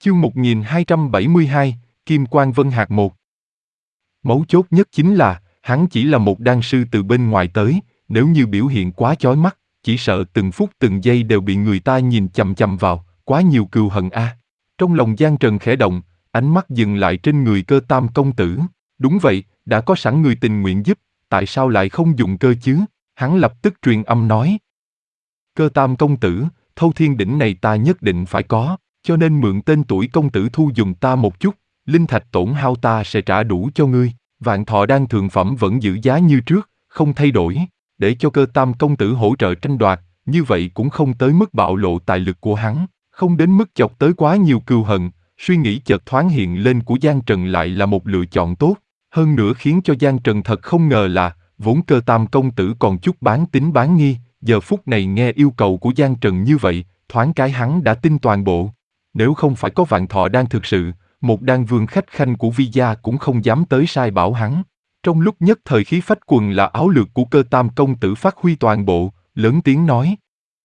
Chương 1272, Kim Quang Vân Hạc 1. Mấu chốt nhất chính là, hắn chỉ là một đan sư từ bên ngoài tới, nếu như biểu hiện quá chói mắt, chỉ sợ từng phút từng giây đều bị người ta nhìn chằm chằm vào, quá nhiều cừu hận a. Trong lòng Giang Trần khẽ động, ánh mắt dừng lại trên người Cơ Tam công tử. Đúng vậy, đã có sẵn người tình nguyện giúp, tại sao lại không dùng cơ chứ? Hắn lập tức truyền âm nói. Cơ Tam công tử, Thâu Thiên đỉnh này ta nhất định phải có, cho nên mượn tên tuổi công tử thu dùng ta một chút, linh thạch tổn hao ta sẽ trả đủ cho ngươi. Vạn Thọ Đan thượng phẩm vẫn giữ giá như trước, không thay đổi, để cho Cơ Tam công tử hỗ trợ tranh đoạt, như vậy cũng không tới mức bạo lộ tài lực của hắn, không đến mức chọc tới quá nhiều cừu hận. Suy nghĩ chợt thoáng hiện lên của Giang Trần lại là một lựa chọn tốt, hơn nữa khiến cho Giang Trần thật không ngờ là, vốn Cơ Tam công tử còn chút bán tín bán nghi, giờ phút này nghe yêu cầu của Giang Trần như vậy, thoáng cái hắn đã tin toàn bộ. Nếu không phải có Vạn Thọ Đan thực sự, một đan vương khách khanh của Vi gia cũng không dám tới sai bảo hắn. Trong lúc nhất thời khí phách quần là áo lược của Cơ Tam công tử phát huy toàn bộ, lớn tiếng nói.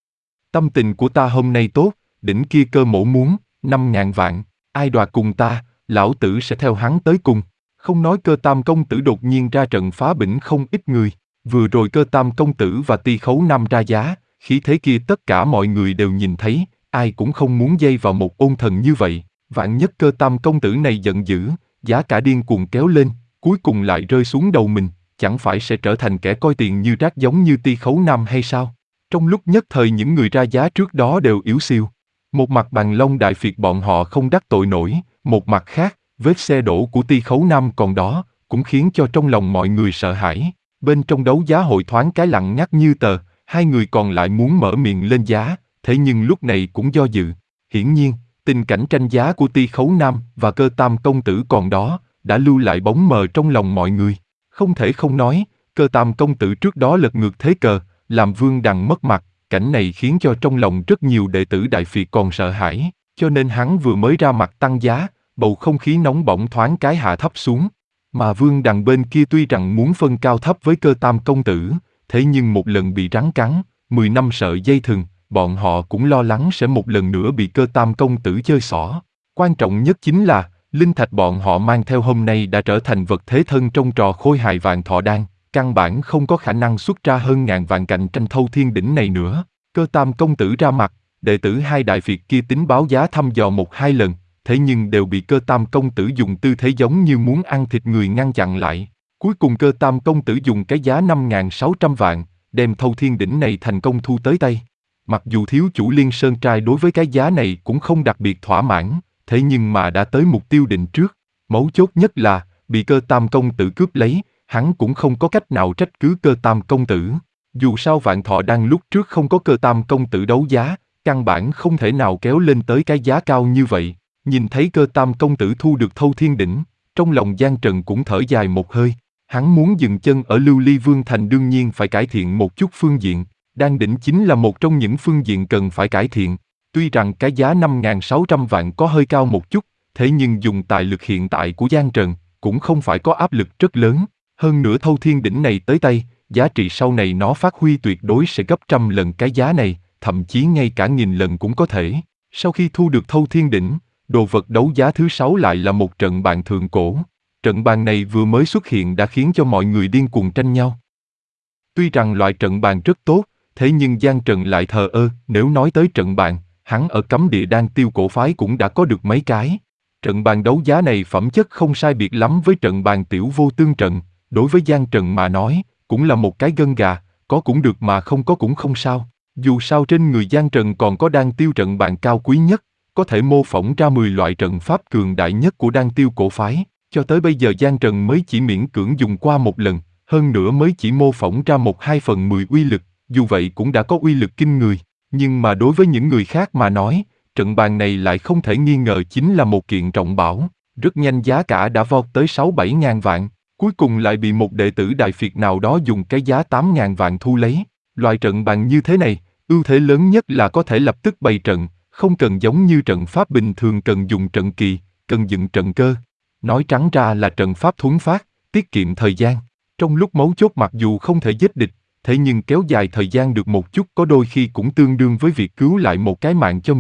Tâm tình của ta hôm nay tốt, đỉnh kia Cơ mổ muốn, 5.000 vạn, ai đoạt cùng ta, lão tử sẽ theo hắn tới cùng. Không nói Cơ Tam công tử đột nhiên ra trận phá bỉnh không ít người, vừa rồi Cơ Tam công tử và Ti Khấu Nam ra giá, khí thế kia tất cả mọi người đều nhìn thấy, ai cũng không muốn dây vào một ôn thần như vậy. Vạn nhất Cơ Tam công tử này giận dữ, giá cả điên cuồng kéo lên, cuối cùng lại rơi xuống đầu mình, chẳng phải sẽ trở thành kẻ coi tiền như rác giống như Ti Khấu Nam hay sao? Trong lúc nhất thời những người ra giá trước đó đều yếu xiêu. Một mặt Bằng Long Đại Phiệt bọn họ không đắc tội nổi, một mặt khác, vết xe đổ của Ti Khấu Nam còn đó, cũng khiến cho trong lòng mọi người sợ hãi. Bên trong đấu giá hội thoáng cái lặng ngắt như tờ, hai người còn lại muốn mở miệng lên giá, thế nhưng lúc này cũng do dự. Hiển nhiên, tình cảnh tranh giá của Ti Khấu Nam và Cơ Tam công tử còn đó, đã lưu lại bóng mờ trong lòng mọi người. Không thể không nói, Cơ Tam công tử trước đó lật ngược thế cờ, làm Vương Đằng mất mặt, cảnh này khiến cho trong lòng rất nhiều đệ tử Đại Phiệt còn sợ hãi, cho nên hắn vừa mới ra mặt tăng giá, bầu không khí nóng bỏng thoáng cái hạ thấp xuống. Mà Vương Đằng bên kia tuy rằng muốn phân cao thấp với Cơ Tam công tử, thế nhưng một lần bị rắn cắn, 10 năm sợi dây thừng, bọn họ cũng lo lắng sẽ một lần nữa bị Cơ Tam công tử chơi xỏ. Quan trọng nhất chính là, linh thạch bọn họ mang theo hôm nay đã trở thành vật thế thân trong trò khôi hài Vạn Thọ Đan, căn bản không có khả năng xuất ra hơn ngàn vạn cạnh tranh Thâu Thiên đỉnh này nữa. Cơ Tam công tử ra mặt, đệ tử hai Đại Phiệt kia tính báo giá thăm dò 1-2 lần, thế nhưng đều bị Cơ Tam công tử dùng tư thế giống như muốn ăn thịt người ngăn chặn lại. Cuối cùng Cơ Tam công tử dùng cái giá 5.600 vạn, đem Thâu Thiên đỉnh này thành công thu tới tay. Mặc dù thiếu chủ Liên Sơn Trai đối với cái giá này cũng không đặc biệt thỏa mãn, thế nhưng mà đã tới mục tiêu định trước. Mấu chốt nhất là, bị Cơ Tam công tử cướp lấy, hắn cũng không có cách nào trách cứ Cơ Tam công tử. Dù sao Vạn Thọ Đan lúc trước không có Cơ Tam công tử đấu giá, căn bản không thể nào kéo lên tới cái giá cao như vậy. Nhìn thấy Cơ Tam công tử thu được Thâu Thiên đỉnh, trong lòng Giang Trần cũng thở dài một hơi. Hắn muốn dừng chân ở Lưu Ly Vương Thành đương nhiên phải cải thiện một chút phương diện. Đan đỉnh chính là một trong những phương diện cần phải cải thiện. Tuy rằng cái giá 5.600 vạn có hơi cao một chút, thế nhưng dùng tài lực hiện tại của Giang Trần, cũng không phải có áp lực rất lớn. Hơn nữa Thâu Thiên đỉnh này tới tay, giá trị sau này nó phát huy tuyệt đối sẽ gấp trăm lần cái giá này, thậm chí ngay cả 1000 lần cũng có thể. Sau khi thu được Thâu Thiên đỉnh, đồ vật đấu giá thứ 6 lại là một trận bàn thượng cổ. Trận bàn này vừa mới xuất hiện đã khiến cho mọi người điên cuồng tranh nhau. Tuy rằng loại trận bàn rất tốt, thế nhưng Giang Trần lại thờ ơ. Nếu nói tới trận bàn, hắn ở Cấm Địa Đan Tiêu cổ phái cũng đã có được mấy cái. Trận bàn đấu giá này phẩm chất không sai biệt lắm với trận bàn Tiểu Vô Tương trận, đối với Giang Trần mà nói, cũng là một cái gân gà, có cũng được mà không có cũng không sao. Dù sao trên người Giang Trần còn có Đan Tiêu trận bàn cao quý nhất, có thể mô phỏng ra 10 loại trận pháp cường đại nhất của Đan Tiêu cổ phái. Cho tới bây giờ Giang Trần mới chỉ miễn cưỡng dùng qua một lần, hơn nữa mới chỉ mô phỏng ra 1/2/10 uy lực, dù vậy cũng đã có uy lực kinh người. Nhưng mà đối với những người khác mà nói, trận bàn này lại không thể nghi ngờ chính là một kiện trọng bảo. Rất nhanh giá cả đã vọt tới 6-7 ngàn vạn, cuối cùng lại bị một đệ tử Đại Phiệt nào đó dùng cái giá 8.000 vạn thu lấy. Loại trận bàn như thế này, ưu thế lớn nhất là có thể lập tức bày trận, không cần giống như trận pháp bình thường cần dùng trận kỳ, cần dựng trận cơ. Nói trắng ra là trận pháp thuấn phát, tiết kiệm thời gian. Trong lúc mấu chốt mặc dù không thể giết địch, thế nhưng kéo dài thời gian được một chút có đôi khi cũng tương đương với việc cứu lại một cái mạng cho mình.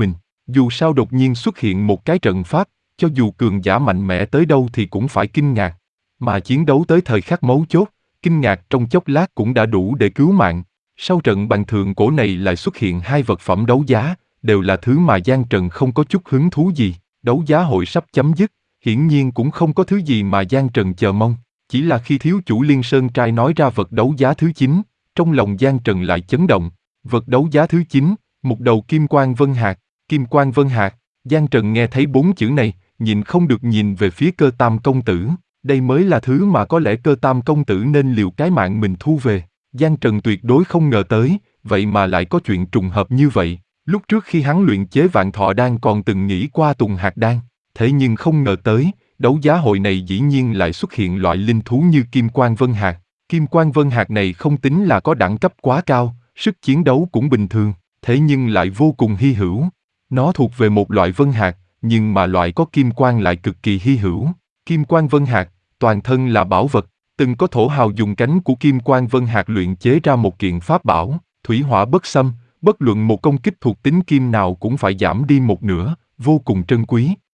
Dù sao đột nhiên xuất hiện một cái trận pháp, cho dù cường giả mạnh mẽ tới đâu thì cũng phải kinh ngạc. Mà chiến đấu tới thời khắc mấu chốt, kinh ngạc trong chốc lát cũng đã đủ để cứu mạng. Sau trận bàn thượng cổ này lại xuất hiện hai vật phẩm đấu giá, đều là thứ mà Giang Trần không có chút hứng thú gì. Đấu giá hội sắp chấm dứt, hiển nhiên cũng không có thứ gì mà Giang Trần chờ mong. Chỉ là khi thiếu chủ Liên Sơn Trai nói ra vật đấu giá thứ 9, trong lòng Giang Trần lại chấn động. Vật đấu giá thứ 9, một đầu kim quang vân hạc. Kim quang vân hạc. Giang Trần nghe thấy 4 chữ này, nhìn không được nhìn về phía Cơ Tam công tử. Đây mới là thứ mà có lẽ Cơ Tam công tử nên liều cái mạng mình thu về. Giang Trần tuyệt đối không ngờ tới, vậy mà lại có chuyện trùng hợp như vậy. Lúc trước khi hắn luyện chế Vạn Thọ Đan còn từng nghĩ qua Tùng Hạc Đan, thế nhưng không ngờ tới, đấu giá hội này dĩ nhiên lại xuất hiện loại linh thú như Kim Quang Vân Hạc. Kim Quang Vân Hạc này không tính là có đẳng cấp quá cao, sức chiến đấu cũng bình thường, thế nhưng lại vô cùng hy hữu. Nó thuộc về một loại vân hạc, nhưng mà loại có kim quang lại cực kỳ hy hữu. Kim Quang Vân Hạc, toàn thân là bảo vật, từng có thổ hào dùng cánh của Kim Quang Vân Hạc luyện chế ra một kiện pháp bảo, thủy hỏa bất xâm, bất luận một công kích thuộc tính kim nào cũng phải giảm đi một nửa, vô cùng trân quý.